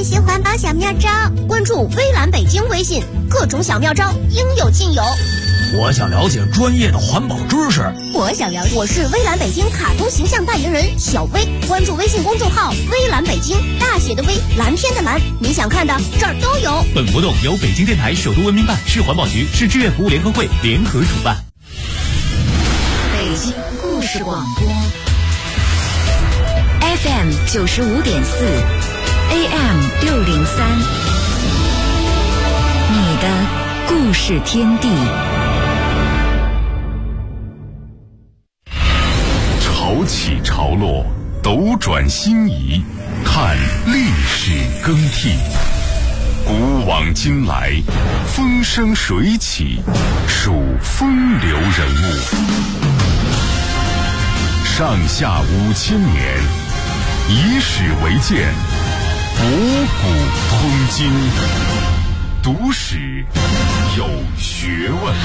学习环保小妙招，关注微蓝北京微信，各种小妙招应有尽有。 我想了解专业的环保知识。 我是微蓝北京卡通形象代言人小薇，关注微信公众号微蓝北京，大写的微，蓝天的蓝，你想看的这儿都有。 本活动由北京电台首都文明办、市环保局、市志愿服务联合会联合主办。 北京故事广播 FM 95.4 AM 603，你的故事天地。 潮起潮落，斗转星移，看历史更替。古往今来，风生水起，数风流人物。上下5000年，以史为鉴，博古通今，读史有学问。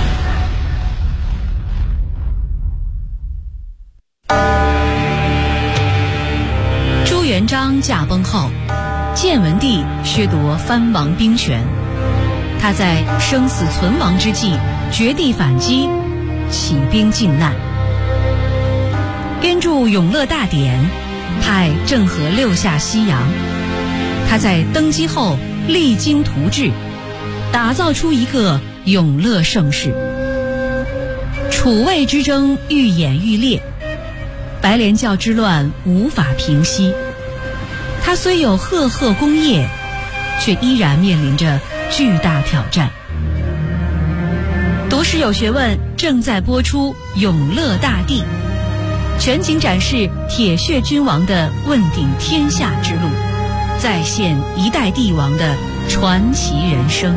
朱元璋驾崩后，建文帝削夺藩王兵权，他在生死存亡之际绝地反击，起兵靖难。编著《永乐大典》，派郑和6下西洋。他在登基后励精图治，打造出一个永乐盛世。楚魏之争愈演愈烈，白莲教之乱无法平息。他虽有赫赫功业，却依然面临着巨大挑战。读史有学问正在播出《永乐大帝》，全景展示铁血君王的问鼎天下之路，再现一代帝王的传奇人生。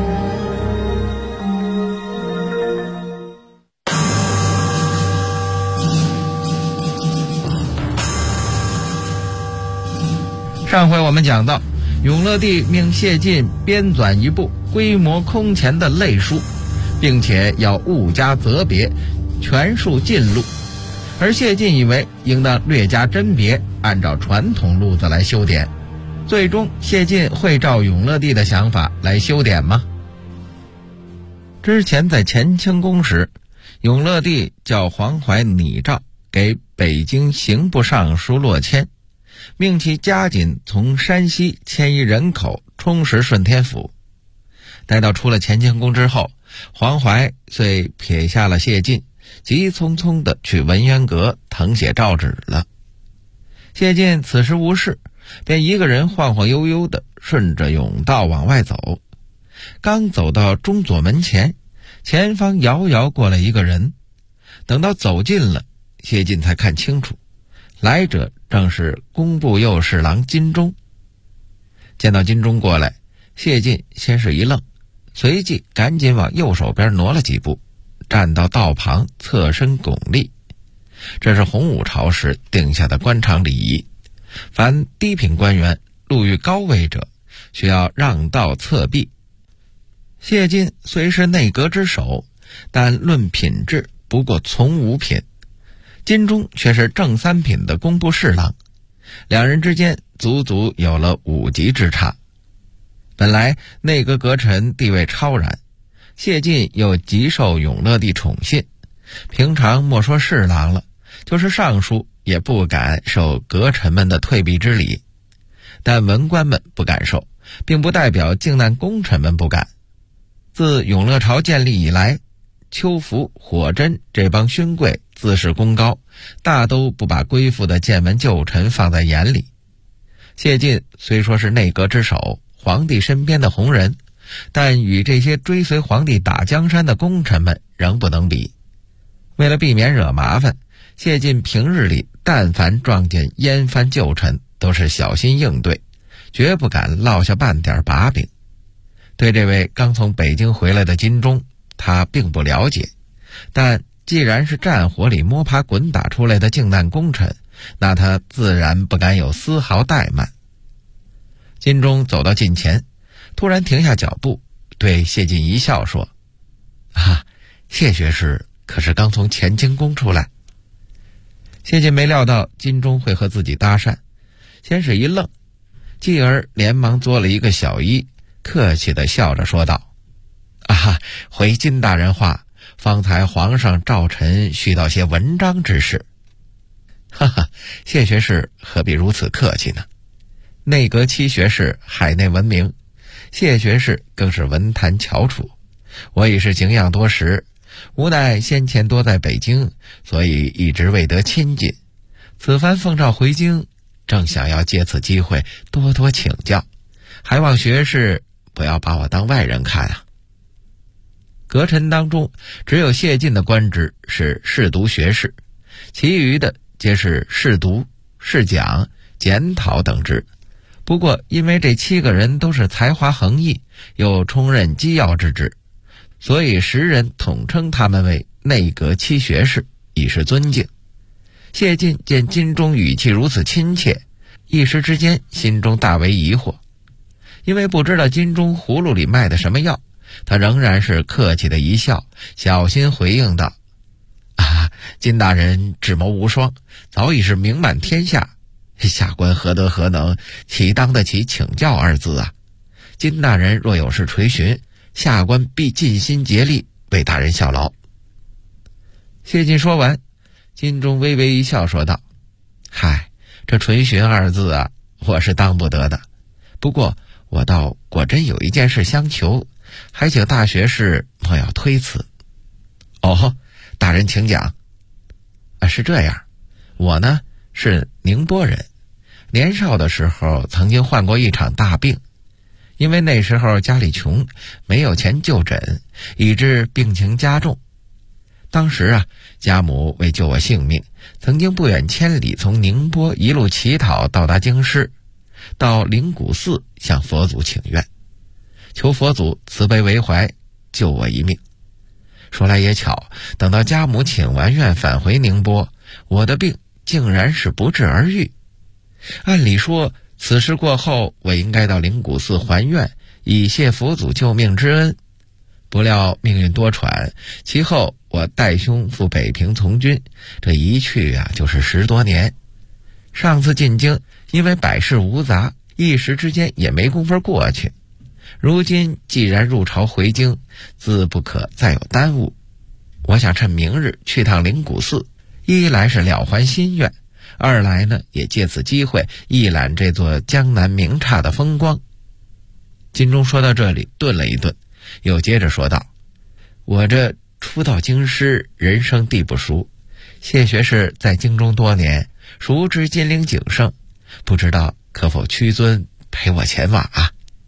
上回我们讲到，永乐帝命谢晋编纂一部规模空前的类书，并且要物加责别，全数禁录。而谢晋以为应当略加甄别，按照传统路子来修典。最终谢晋会照永乐帝的想法来修典吗？之前在乾清宫时，永乐帝叫黄怀拟诏给北京刑部尚书骆谦，命其加紧从山西迁移人口，充实顺天府。待到出了乾清宫之后，黄怀遂撇下了谢晋，急匆匆地去文渊阁誊写诏旨了。谢晋此时无事，便一个人晃晃悠悠地顺着甬道往外走。刚走到中左门前，前方遥遥过来一个人。等到走近了，谢晋才看清楚，来者正是工部右侍郎金钟。见到金钟过来，谢晋先是一愣，随即赶紧往右手边挪了几步，站到道旁侧身拱立。这是洪武朝时定下的官场礼仪，凡低品官员路遇高位者，需要让道侧壁。谢晋虽是内阁之首，但论品质不过从5品，金钟却是正3品的工部侍郎，两人之间足足有了5级之差。本来内阁阁臣地位超然，谢晋又极受永乐帝宠信，平常莫说侍郎了，就是尚书也不敢受阁臣们的退避之礼。但文官们不敢受，并不代表靖难功臣们不敢。自永乐朝建立以来，邱福、火珍这帮勋贵自恃功高，大都不把归附的谏文旧臣放在眼里。谢晋虽说是内阁之首，皇帝身边的红人，但与这些追随皇帝打江山的功臣们仍不能比。为了避免惹麻烦，谢晋平日里但凡撞见燕藩旧臣，都是小心应对，绝不敢落下半点把柄。对这位刚从北京回来的金钟，他并不了解，但既然是战火里摸爬滚打出来的靖难功臣，那他自然不敢有丝毫怠慢。金钟走到近前，突然停下脚步，对谢晋一笑说：“谢学士可是刚从乾清宫出来？”谢晋没料到金钟会和自己搭讪，先是一愣， 继而连忙作了一个小揖，客气地笑着说道：回金大人话，方才皇上召臣絮叨些文章之事。谢学士何必如此客气呢？内阁七学士海内闻名，谢学士更是文坛翘楚，我已是敬仰多时，无奈先前多在北京，所以一直未得亲近。此番奉诏回京，正想要借此机会多多请教，还望学士不要把我当外人看啊。阁臣当中，只有谢晋的官职是侍读学士，其余的皆是侍读、侍讲、检讨等职。不过因为这7个人都是才华横溢，又充任机要之职，所以时人统称他们为内阁七学士，以示尊敬。谢晋见金钟语气如此亲切，一时之间心中大为疑惑，因为不知道金钟葫芦里卖的什么药，他仍然是客气的一笑，小心回应道：金大人智谋无双，早已是名满天下，下官何德何能，岂当得起请教二字啊？金大人若有事垂询，下官必尽心竭力为大人效劳。谢晋说完，金钟微微一笑说道：这垂询二字啊，我是当不得的。不过我倒果真有一件事相求，还请大学士莫要推辞。大人请讲。是这样，我呢是宁波人，年少的时候曾经患过一场大病，因为那时候家里穷，没有钱就诊，以致病情加重。当时家母为救我性命，曾经不远千里从宁波一路乞讨到达京师，到灵谷寺向佛祖请愿，求佛祖慈悲为怀，救我一命。说来也巧，等到家母请完愿返回宁波，我的病竟然是不治而愈。按理说此事过后，我应该到灵谷寺还愿，以谢佛祖救命之恩。不料命运多舛，其后我带兄赴北平从军，这一去就是10多年。上次进京，因为百事无杂，一时之间也没工夫过去。如今既然入朝回京，自不可再有耽误。我想趁明日去趟灵谷寺，一来是了还心愿，二来呢也借此机会一览这座江南名刹的风光。金钟说到这里顿了一顿，又接着说道：我这初到京师，人生地不熟，谢学士在京中多年，熟知金陵景胜，不知道可否屈尊陪我前往啊？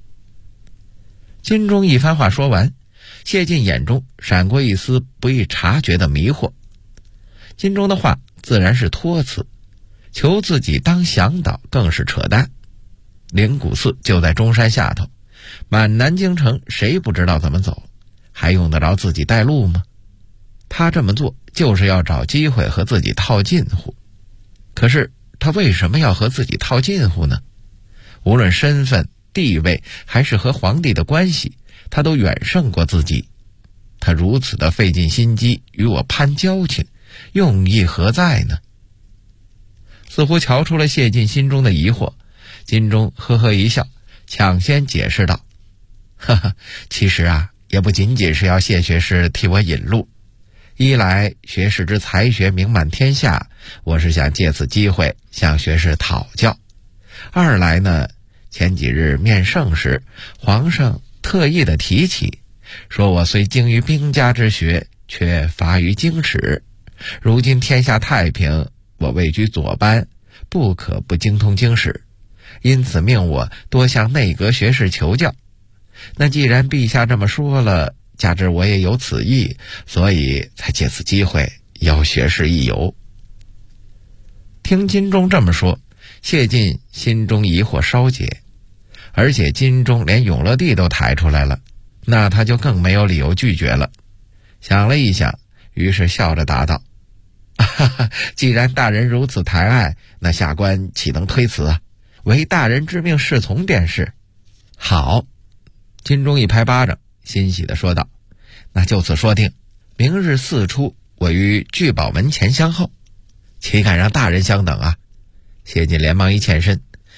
金钟一番话说完，谢晋眼中闪过一丝不易察觉的迷惑。金钟的话自然是托辞，求自己当向导更是扯淡。灵谷寺就在中山下头，满南京城谁不知道怎么走，还用得着自己带路吗？他这么做就是要找机会和自己套近乎。可是他为什么要和自己套近乎呢？无论身份、地位还是和皇帝的关系，他都远胜过自己。他如此的费尽心机与我攀交情，用意何在呢？似乎瞧出了谢晋心中的疑惑，金钟呵呵一笑，抢先解释道：其实也不仅仅是要谢学士替我引路。一来学士之才学名满天下，我是想借此机会向学士讨教；二来呢，前几日面圣时，皇上特意的提起，说我虽精于兵家之学，却乏于经史。如今天下太平，我位居左班，不可不精通经史，因此命我多向内阁学士求教。那既然陛下这么说了，加之我也有此意，所以才借此机会邀学士一游。听金钟这么说，谢晋心中疑惑稍解，而且金钟连永乐帝都抬出来了，那他就更没有理由拒绝了。想了一想，于是笑着答道：既然大人如此抬爱，那下官岂能推辞啊？唯大人之命是从便是。好。金钟一拍巴掌，欣喜地说道：那就此说定，明日4出，我于聚宝门前相候。岂敢让大人相等啊！谢晋连忙一欠身，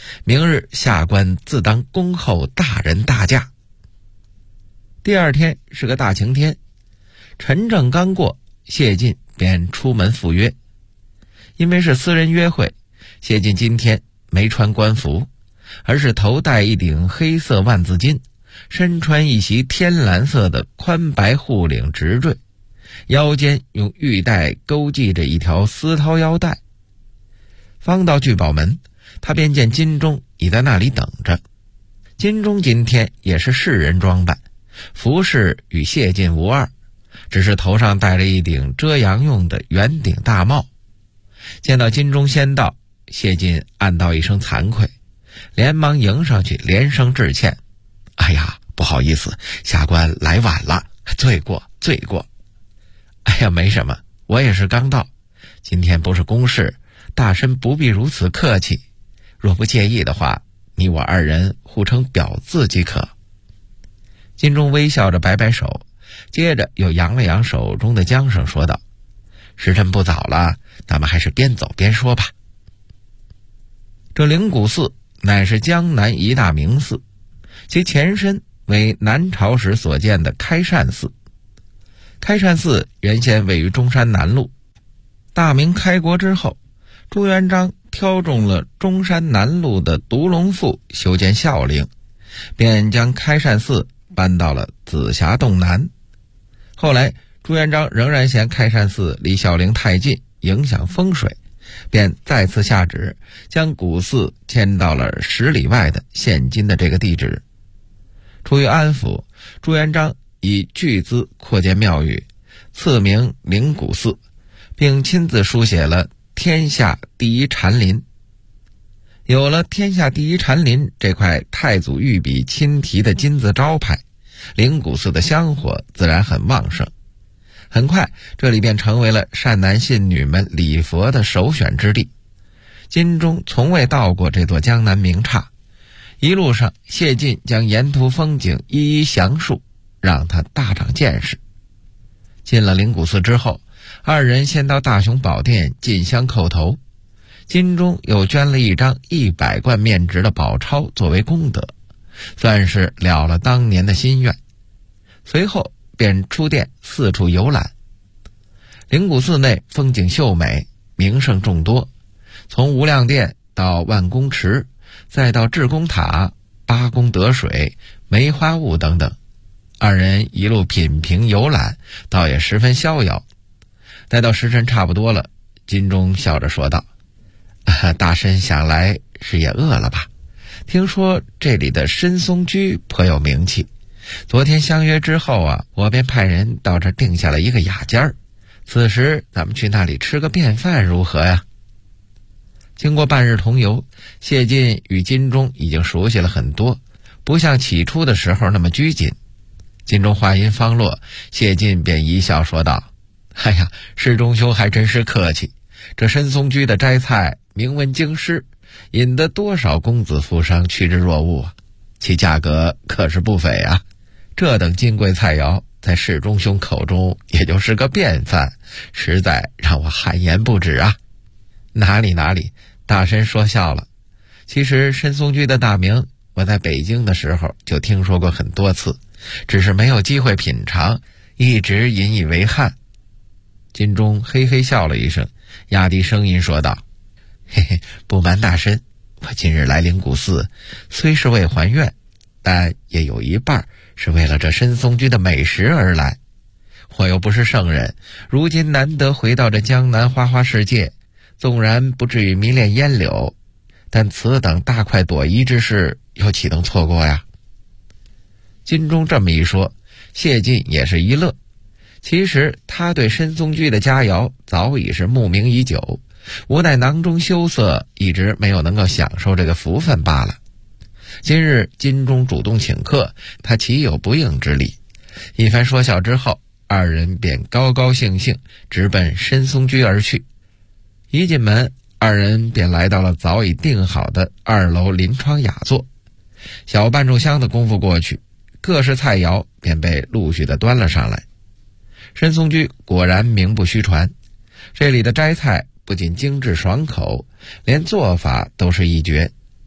明日下官自当恭候大人大驾。第二天是个大晴天，晨正刚过，谢晋便出门赴约。因为是私人约会，谢晋今天没穿官服，而是头戴一顶黑色万字巾，身穿一袭天蓝色的宽白护领直坠，腰间用玉带勾系着一条丝绦腰带。方到聚宝门，他便见金钟已在那里等着。金钟今天也是士人装扮，服饰与谢晋无二，只是头上戴着一顶遮阳用的圆顶大帽。见到金钟先到，谢晋暗道一声惭愧，连忙迎上去，连声致歉：“哎呀，不好意思，下官来晚了，罪过罪过。”“哎呀，没什么，我也是刚到，今天不是公事，大身不必如此客气，若不介意的话，你我二人互称表字即可。”金钟微笑着摆摆手，接着又扬了扬手中的缰绳，说道：“时辰不早了，咱们还是边走边说吧。”这灵谷寺乃是江南一大名寺，其前身为南朝时所建的开善寺。开善寺原先位于中山南路，大明开国之后，朱元璋挑中了中山南路的独龙赋修建孝陵，便将开善寺搬到了紫霞洞南。后来朱元璋仍然嫌开善寺离孝陵太近，影响风水，便再次下旨将古寺迁到了10里外的现今的这个地址。出于安抚，朱元璋以巨资扩建庙宇，赐名灵谷寺，并亲自书写了天下第一禅林。有了天下第一禅林这块太祖御笔亲题的金字招牌，灵谷寺的香火自然很旺盛。很快这里便成为了善男信女们礼佛的首选之地。金钟从未到过这座江南名刹，一路上谢晋将沿途风景一一详述，让他大长见识。进了灵谷寺之后，二人先到大雄宝殿进香叩头，金钟又捐了一张100贯面值的宝钞作为功德，算是了了当年的心愿。随后便出殿四处游览。灵谷寺内风景秀美，名胜众多，从无量殿到万公池，再到智公塔、八功德水、梅花坞等等，二人一路品评游览，倒也十分逍遥。待到时辰差不多了，金钟笑着说道：“大身想来是也饿了吧？听说这里的申松居颇有名气，昨天相约之后啊，我便派人到这儿定下了一个雅间儿，此时咱们去那里吃个便饭如何呀？”经过半日同游，谢晋与金钟已经熟悉了很多，不像起初的时候那么拘谨。金钟话音方落，谢晋便一笑说道：“哎呀，师中兄还真是客气，这申松居的斋菜名闻京师，引得多少公子富商趋之若鹜啊，其价格可是不菲啊。这等金贵菜肴在师中兄口中也就是个便饭，实在让我汗颜不止啊。”“哪里哪里，大身说笑了。其实申松居的大名我在北京的时候就听说过很多次，只是没有机会品尝，一直引以为憾。”金钟嘿嘿笑了一声，压低声音说道：“嘿嘿，不瞒大身，我今日来灵谷寺，虽是为还愿，但也有一半是为了这申松居的美食而来。我又不是圣人，如今难得回到这江南花花世界，纵然不至于迷恋烟柳，但此等大快朵颐之事又岂能错过呀？”金钟这么一说，谢晋也是一乐。其实他对申松居的佳肴早已是慕名已久，无奈囊中羞涩，一直没有能够享受这个福分罢了。今日金钟主动请客，他岂有不应之理？一番说笑之后，二人便高高兴兴直奔申松居而去。一进门，二人便来到了早已订好的2楼临窗雅座。小半炷香的功夫过去，各式菜肴便被陆续的端了上来。申松居果然名不虚传，这里的斋菜不仅精致爽口，连做法都是一绝。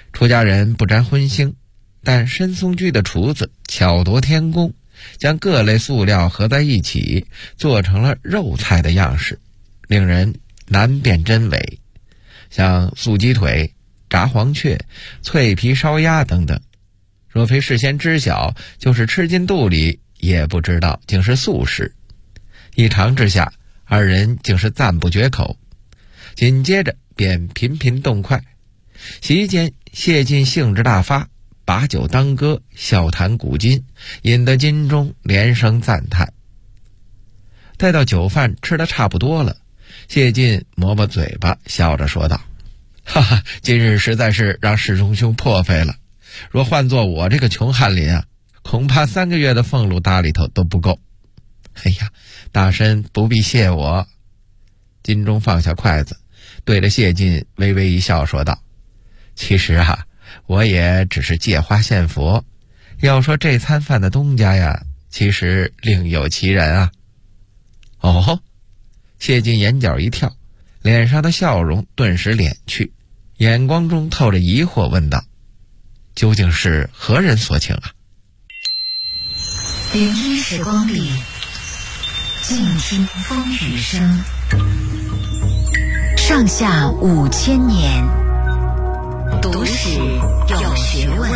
出家人不沾荤腥，但申松居的厨子巧夺天工，将各类素料合在一起，做成了肉菜的样式，令人难辨真伪。像素鸡腿、炸黄雀、脆皮烧鸭等等，若非事先知晓，就是吃进肚里也不知道竟是素食。一尝之下，二人竟是赞不绝口，紧接着便频频动筷。席间谢晋兴致大发，把酒当歌，笑谈古今，引得金钟连声赞叹。待到酒饭吃得差不多了，谢晋抹抹嘴巴，笑着说道：哈哈，今日实在是让世中兄破费了，若换做我这个穷翰林啊，恐怕3个月的俸禄搭里头都不够。哎呀，大身不必谢我。金钟放下筷子，对着谢晋微微一笑说道：其实啊，我也只是借花献佛，要说这餐饭的东家呀，其实另有其人啊。哦，谢晋眼角一跳，脸上的笑容顿时敛去，眼光中透着疑惑问道：究竟是何人所请啊？ 灵异时光里，静听风雨声，上下5000年，读史有学问。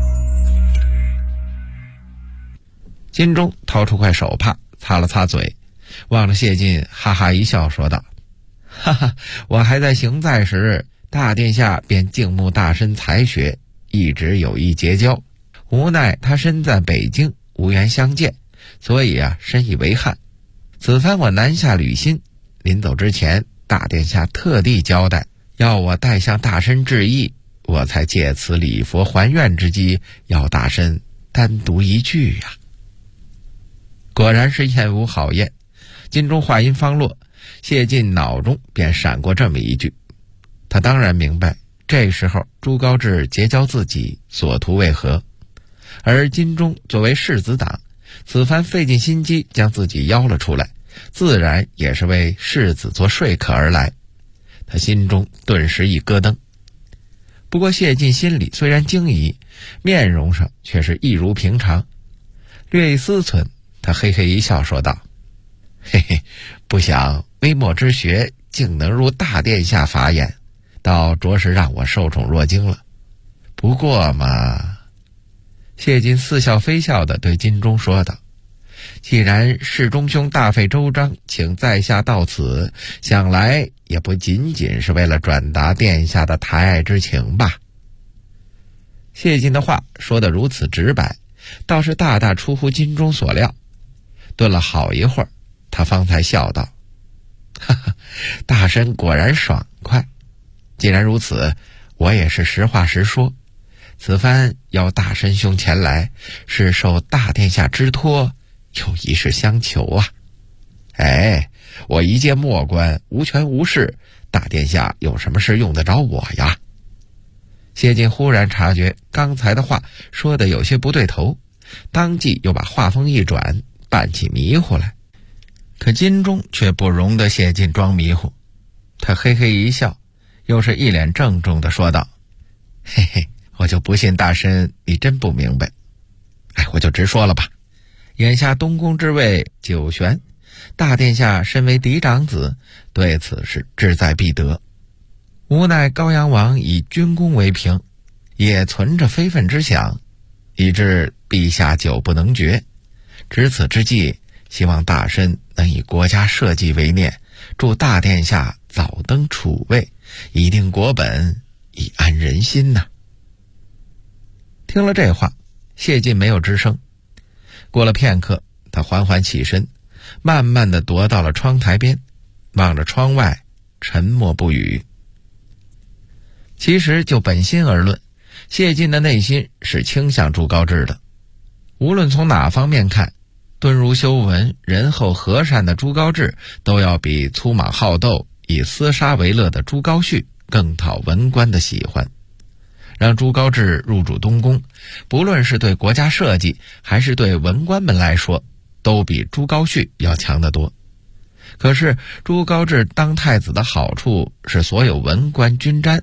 金钟掏出块手帕，擦了擦嘴，望着谢晋哈哈一笑说道：哈哈，我还在行在时，大殿下便敬慕大身才学，一直有意结交，无奈他身在北京，无缘相见，所以深以为憾。此番我南下履新，临走之前，大殿下特地交代，要我代向大身致意，我才借此礼佛还愿之机，要大身单独一句呀。果然是宴无好宴。金钟话音方落，谢晋脑中便闪过这么一句，他当然明白这时候朱高炽结交自己所图为何，而金钟作为世子党，此番费尽心机将自己邀了出来，自然也是为世子做说客而来。他心中顿时一咯噔。不过谢晋心里虽然惊疑，面容上却是一如平常，略一思忖，他嘿嘿一笑说道：嘿嘿，不想微末之学竟能入大殿下法眼，倒着实让我受宠若惊了。不过嘛，谢晋似笑非笑地对金钟说道：既然世中兄大费周章请在下到此，想来也不仅仅是为了转达殿下的抬爱之情吧。谢晋的话说得如此直白，倒是大大出乎金钟所料。顿了好一会儿，他方才笑道：哈哈，大身果然爽快。既然如此，我也是实话实说，此番邀大身兄前来，是受大殿下之托，有一事相求啊。哎，我一介末官，无权无势，大殿下有什么事用得着我呀？谢晋忽然察觉刚才的话说得有些不对头，当即又把话锋一转，扮起迷糊来。可金钟却不容得谢晋装迷糊，他嘿嘿一笑，又是一脸郑重地说道：嘿嘿，我就不信大身你真不明白。哎，我就直说了吧，眼下东宫之位久悬，大殿下身为嫡长子，对此是志在必得。无奈高阳王以军功为凭，也存着非分之想，以致陛下久不能决。值此之际，希望大身能以国家社稷为念，祝大殿下早登储位，以定国本，以安人心呐。听了这话，谢晋没有吱声。过了片刻，他缓缓起身，慢慢地踱到了窗台边，望着窗外，沉默不语。其实就本心而论，谢晋的内心是倾向朱高炽的。无论从哪方面看，敦儒修文、仁厚和善的朱高炽，都要比粗莽好斗、以厮杀为乐的朱高煦更讨文官的喜欢。让朱高炽入主东宫，不论是对国家社稷还是对文官们来说，都比朱高煦要强得多。可是朱高炽当太子的好处是所有文官均沾，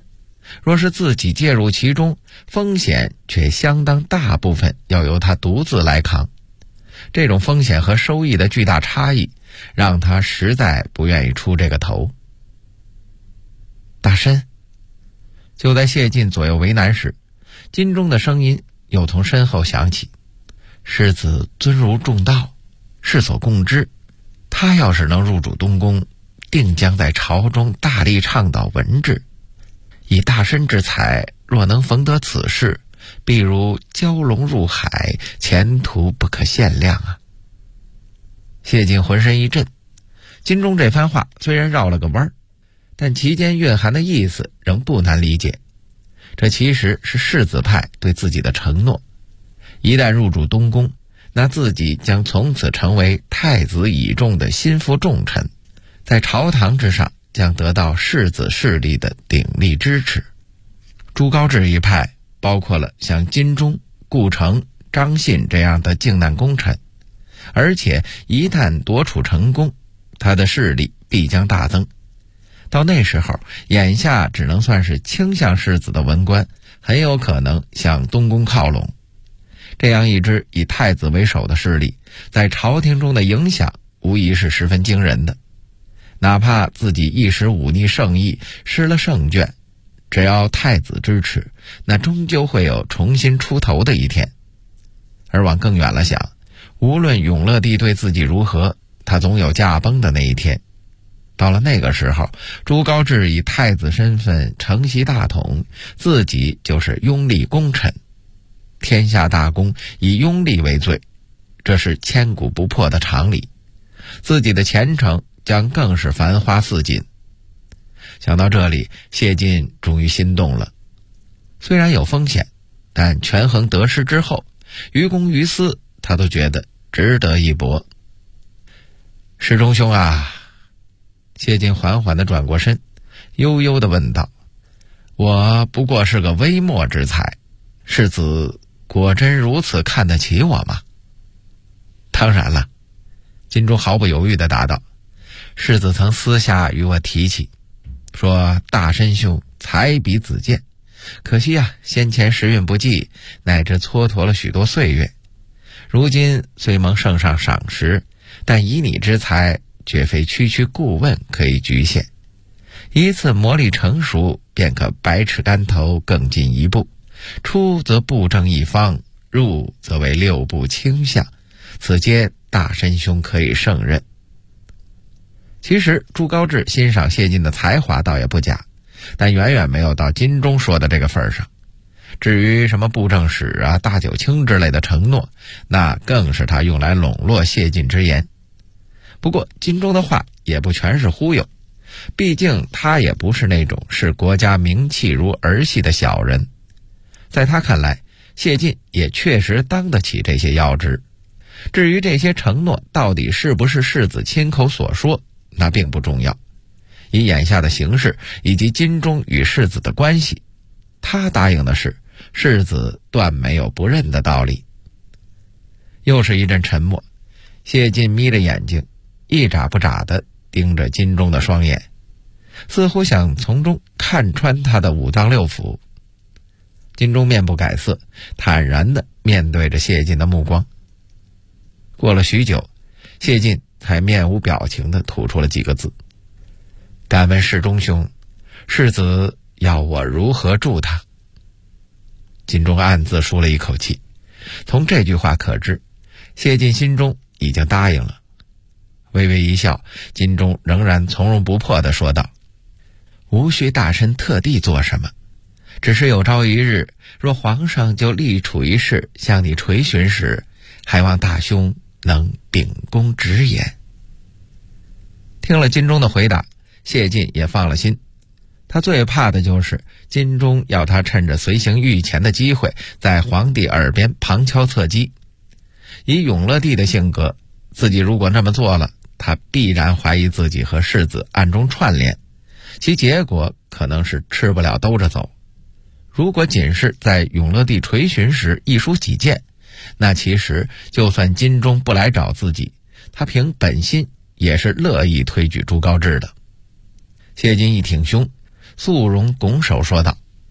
若是自己介入其中，风险却相当大部分要由他独自来扛。这种风险和收益的巨大差异，让他实在不愿意出这个头。大参，就在谢晋左右为难时，金钟的声音又从身后响起：世子尊儒重道，世所共知，他要是能入主东宫，定将在朝中大力倡导文治。以大参之才，若能逢得此事，必如蛟龙入海，前途不可限量啊！谢晋浑身一震，金钟这番话虽然绕了个弯，但其间蕴含的意思仍不难理解。这其实是世子派对自己的承诺，一旦入主东宫，那自己将从此成为太子倚重的心腹重臣，在朝堂之上将得到世子势力的鼎力支持。朱高炽一派包括了像金钟、顾城、张信这样的靖难功臣，而且一旦夺储成功，他的势力必将大增。到那时候，眼下只能算是倾向世子的文官，很有可能向东宫靠拢。这样一支以太子为首的势力，在朝廷中的影响无疑是十分惊人的。哪怕自己一时忤逆圣意，失了圣眷，只要太子支持，那终究会有重新出头的一天。而往更远了想，无论永乐帝对自己如何，他总有驾崩的那一天。到了那个时候，朱高炽以太子身份承袭大统，自己就是拥立功臣，天下大公以拥立为最，这是千古不破的常理。自己的前程将更是繁花似锦。想到这里，谢晋终于心动了。虽然有风险，但权衡得失之后，于公于私，他都觉得值得一搏。世忠兄啊，谢晋缓缓地转过身，悠悠地问道：我不过是个微末之才，世子果真如此看得起我吗？当然了，金钟毫不犹豫地答道：世子曾私下与我提起，说大参兄才比子建，可惜啊，先前时运不济，乃至蹉跎了许多岁月。如今虽蒙圣上赏识，但以你之才，绝非区区顾问可以局限。一次磨砺成熟，便可百尺竿头更进一步。出则布政一方，入则为六部倾向，此皆大参兄可以胜任。其实朱高炽欣赏谢晋的才华倒也不假，但远远没有到金钟说的这个份上。至于什么布政使啊、大九卿之类的承诺，那更是他用来笼络谢晋之言。不过金钟的话也不全是忽悠，毕竟他也不是那种视国家名气如儿戏的小人。在他看来，谢晋也确实当得起这些要职。至于这些承诺到底是不是世子亲口所说，那并不重要。以眼下的形势以及金钟与世子的关系，他答应的事，世子断没有不认的道理。又是一阵沉默，谢晋眯着眼睛，一眨不眨地盯着金钟的双眼，似乎想从中看穿他的五脏六腑。金钟面不改色，坦然地面对着谢晋的目光。过了许久，谢晋才面无表情地吐出了几个字：敢问世忠兄，世子要我如何助他？金钟暗自舒了一口气，从这句话可知，谢晋心中已经答应了。微微一笑，金钟仍然从容不迫地说道：无需大臣特地做什么，只是有朝一日，若皇上就立储一事向你垂询时，还望大兄能秉公直言。听了金钟的回答，谢晋也放了心。他最怕的就是金钟要他趁着随行御前的机会，在皇帝耳边旁敲侧击。以永乐帝的性格，自己如果这么做了，他必然怀疑自己和世子暗中串联，其结果可能是吃不了兜着走。如果仅是在永乐帝垂询时一抒己见，那其实就算金钟不来找自己，他凭本心也是乐意推举朱高炽的。谢晋一挺胸，肃容拱手说道：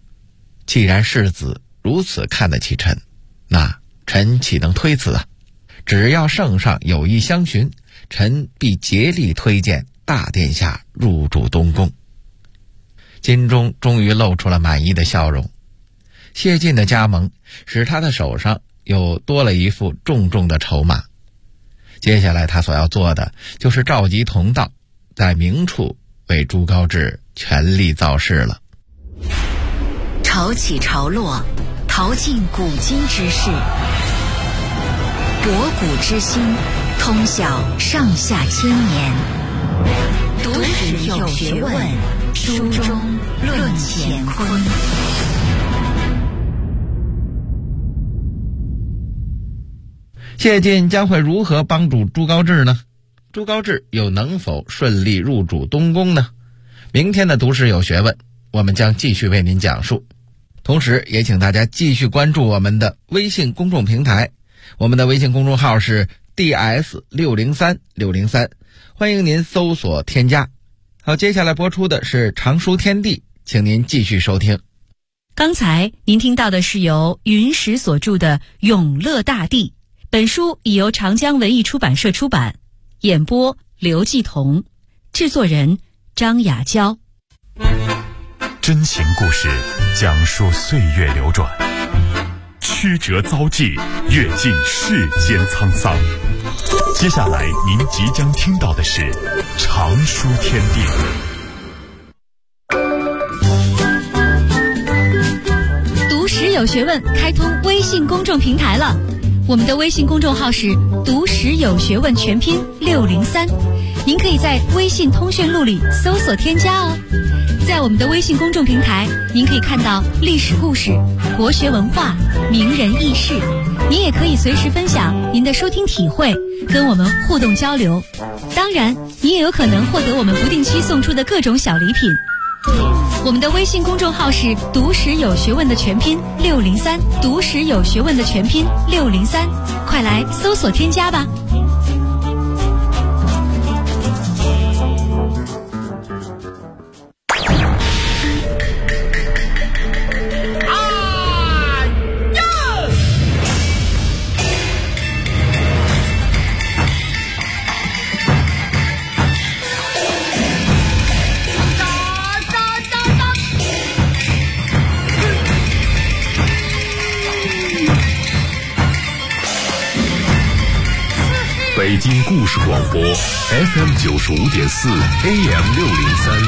既然世子如此看得起臣，那臣岂能推辞啊？只要圣上有意相询，臣必竭力推荐大殿下入主东宫。金钟终于露出了满意的笑容。谢晋的加盟使他的手上又多了一副重重的筹码。接下来他所要做的就是召集同道，在明处为朱高炽全力造势了。 潮起潮落，淘尽古今之事，博古之今，通晓上下千年。读史有学问，书中论乾坤。 谢晋将会如何帮助朱高炽呢？朱高炽又能否顺利入主东宫呢？明天的读史有学问，我们将继续为您讲述。同时也请大家继续关注我们的微信公众平台，我们的微信公众号是 DS603603，欢迎您搜索添加。好，接下来播出的是常书天地，请您继续收听。 刚才您听到的是由云石所著的《永乐大帝》，本书已由长江文艺出版社出版，演播刘继彤，制作人张雅娇。 真情故事讲述岁月流转，曲折遭际，阅尽世间沧桑。接下来您即将听到的是常书天地。 读史有学问开通微信公众平台了，我们的微信公众号是读史有学问全拼603，您可以在微信通讯录里搜索添加哦。在我们的微信公众平台，您可以看到历史故事、国学文化、名人轶事，您也可以随时分享您的收听体会，跟我们互动交流。当然，你也有可能获得我们不定期送出的各种小礼品。我们的微信公众号是读史有学问的全拼603，读史有学问的全拼603，快来搜索添加吧。 北京故事广播 FM95.4 AM603，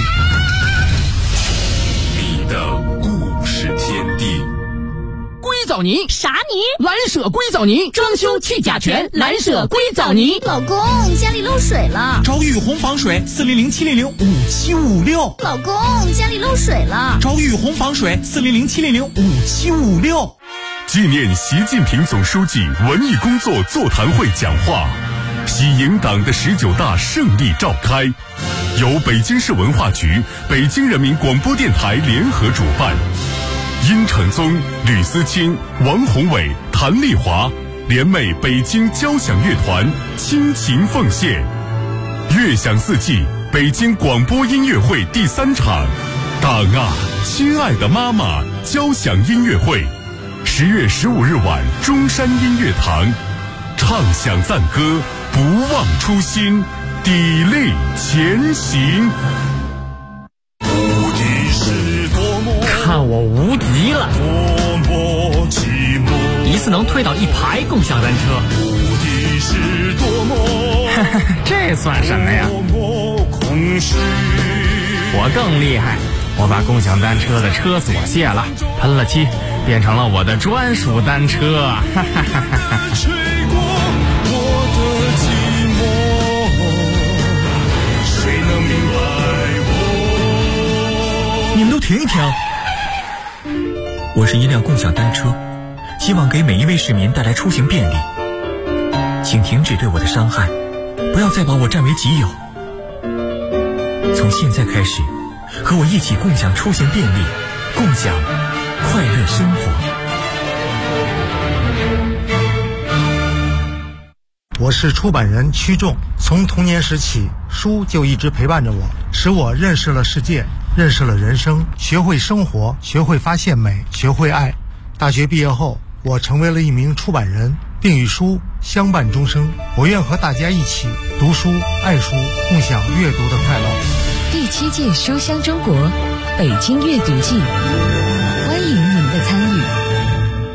你的故事天地。 硅藻泥啥泥？ 蓝舍硅藻泥，装修去甲醛，蓝舍硅藻泥。 老公，家里漏水了。 找雨虹防水400-700-5756。 老公，家里漏水了。 找雨虹防水400-700-5756。 纪念习近平总书记文艺工作座谈会讲话，喜迎党的19大胜利召开，由北京市文化局、北京人民广播电台联合主办。殷承宗、吕思清、王宏伟、谭丽华联袂北京交响乐团倾情奉献。乐享四季北京广播音乐会第3场，党啊，亲爱的妈妈交响音乐会，10月15日晚中山音乐堂，唱响赞歌，不忘初心，砥砺前行。无敌是多么， 看我无敌了！ 多么寂寞， 一次能推倒1排共享单车。 无敌是多么， 这算什么呀？ 多么空虚。 我更厉害，我把共享单车的车锁卸了，喷了漆，变成了我的专属单车。哈哈哈哈！ 吹过我的寂寞，谁能明白我？ 你们都停一停！我是一辆共享单车，希望给每一位市民带来出行便利。请停止对我的伤害，不要再把我占为己有。从现在开始，和我一起共享出行便利，共享快乐生活。 我是出版人曲仲，从童年时起，书就一直陪伴着我，使我认识了世界， 认识了人生，学会生活，学会发现美，学会爱。大学毕业后，我成为了一名出版人，并与书相伴终生。我愿和大家一起读书、爱书，共享阅读的快乐。 第7届书香中国北京阅读季。